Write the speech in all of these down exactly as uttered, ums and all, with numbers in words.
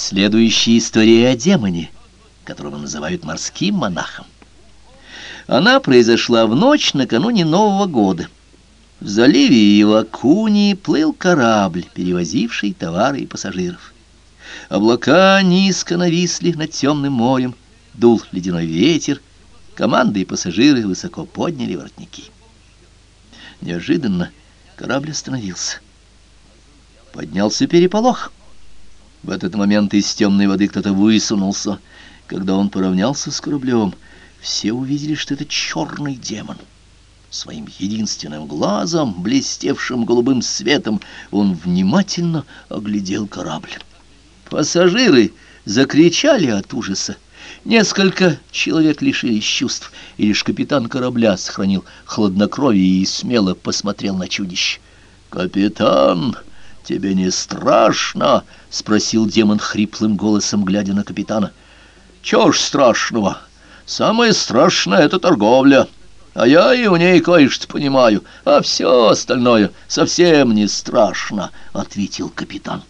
Следующая история о демоне, которого называют морским монахом. Она произошла в ночь накануне Нового года. В заливе Ивакунии плыл корабль, перевозивший товары и пассажиров. Облака низко нависли над темным морем, дул ледяной ветер, команда и пассажиры высоко подняли воротники. Неожиданно корабль остановился. Поднялся переполох. В этот момент из темной воды кто-то высунулся. Когда он поравнялся с кораблем, все увидели, что это черный демон. Своим единственным глазом, блестевшим голубым светом, он внимательно оглядел корабль. Пассажиры закричали от ужаса. Несколько человек лишились чувств, и лишь капитан корабля сохранил хладнокровие и смело посмотрел на чудище. «Капитан, тебе не страшно?» — спросил демон хриплым голосом, глядя на капитана. «Чего ж страшного? Самое страшное — это торговля. А я и в ней кое-что понимаю, а все остальное совсем не страшно», — ответил капитан.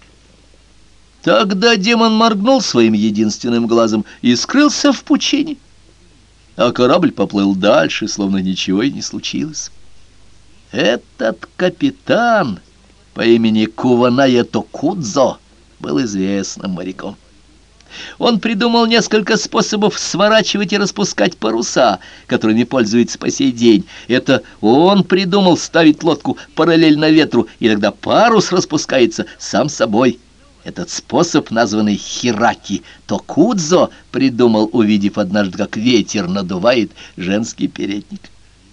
Тогда демон моргнул своим единственным глазом и скрылся в пучине, а корабль поплыл дальше, словно ничего и не случилось. Этот капитан по имени Куваная Токудзо был известным моряком. Он придумал несколько способов сворачивать и распускать паруса, которыми пользуется по сей день. Это он придумал ставить лодку параллельно ветру, и тогда парус распускается сам собой. Этот способ, названный хираки, Токудзо придумал, увидев однажды, как ветер надувает женский передник.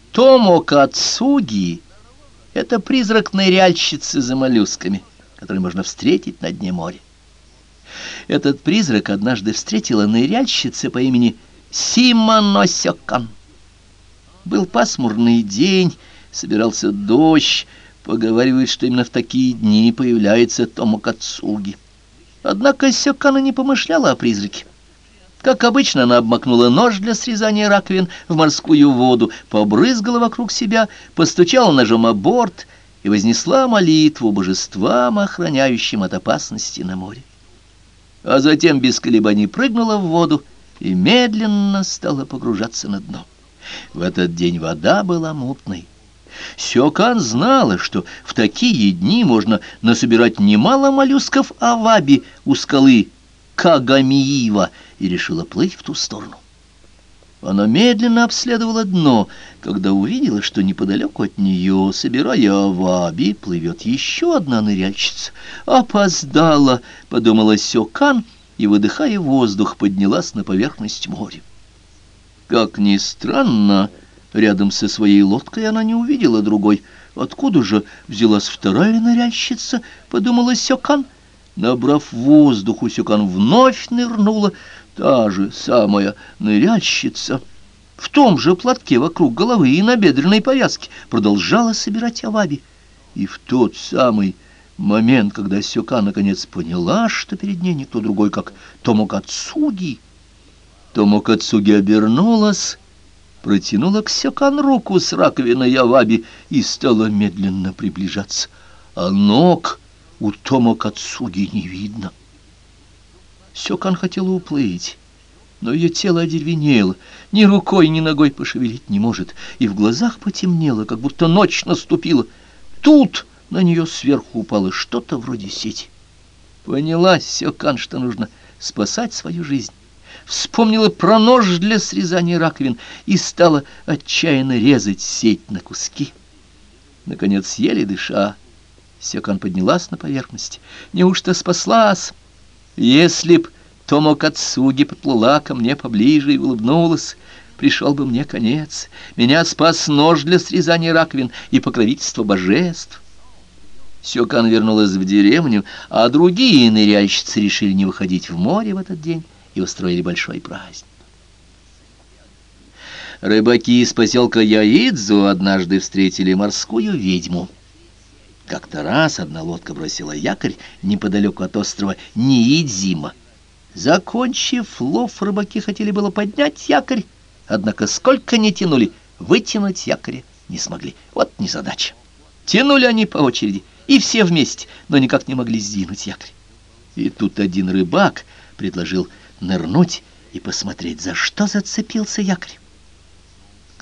Томокацуги — это призрак ныряльщицы за моллюсками, который можно встретить на дне моря. Этот призрак однажды встретила ныряльщица по имени Симоносёкан. Был пасмурный день, собирался дождь. Поговаривают, что именно в такие дни появляется Томокацуги. Однако Сёкана не помышляла о призраке. Как обычно, она обмакнула нож для срезания раковин в морскую воду, побрызгала вокруг себя, постучала ножом о борт и вознесла молитву божествам, охраняющим от опасности на море. А затем без колебаний прыгнула в воду и медленно стала погружаться на дно. В этот день вода была мутной. Сёкан знала, что в такие дни можно насобирать немало моллюсков аваби у скалы Кагамиива, и решила плыть в ту сторону. Она медленно обследовала дно, когда увидела, что неподалеку от нее, собирая аваби, плывет еще одна ныряльщица. «Опоздала», — подумала Сёкан, и, выдыхая воздух, поднялась на поверхность моря. Как ни странно, рядом со своей лодкой она не увидела другой. Откуда же взялась вторая ныряльщица, подумала Сёкан. Набрав воздуху, Сёкан вновь нырнула. Та же самая ныряльщица в том же платке вокруг головы и набедренной повязке продолжала собирать аваби. И в тот самый момент, когда Сёкан наконец поняла, что перед ней никто другой, как Томокацуги, Томокацуги обернулась, протянула к Сёкан руку с раковиной аваби и стала медленно приближаться. А ног у Томокацуги не видно. Сёкан хотела уплыть, но ее тело одеревенело, ни рукой, ни ногой пошевелить не может, и в глазах потемнело, как будто ночь наступила. Тут на нее сверху упало что-то вроде сети. Поняла Сёкан, что нужно спасать свою жизнь. Вспомнила про нож для срезания раковин и стала отчаянно резать сеть на куски. Наконец, еле дыша, Сёкан поднялась на поверхность. Неужто спаслась? Если б Томокацуги подплыла ко мне поближе и улыбнулась, пришел бы мне конец. Меня спас нож для срезания раковин и покровительство божеств. Сёкан вернулась в деревню, а другие ныряльщицы решили не выходить в море в этот день и устроили большой праздник. Рыбаки из поселка Яидзу однажды встретили морскую ведьму. Как-то раз одна лодка бросила якорь неподалеку от острова Ниидзима. Закончив лов, рыбаки хотели было поднять якорь, однако сколько ни тянули, вытянуть якоря не смогли. Вот незадача. Тянули они по очереди, и все вместе, но никак не могли сдвинуть якорь. И тут один рыбак предложил нырнуть и посмотреть, за что зацепился якорь.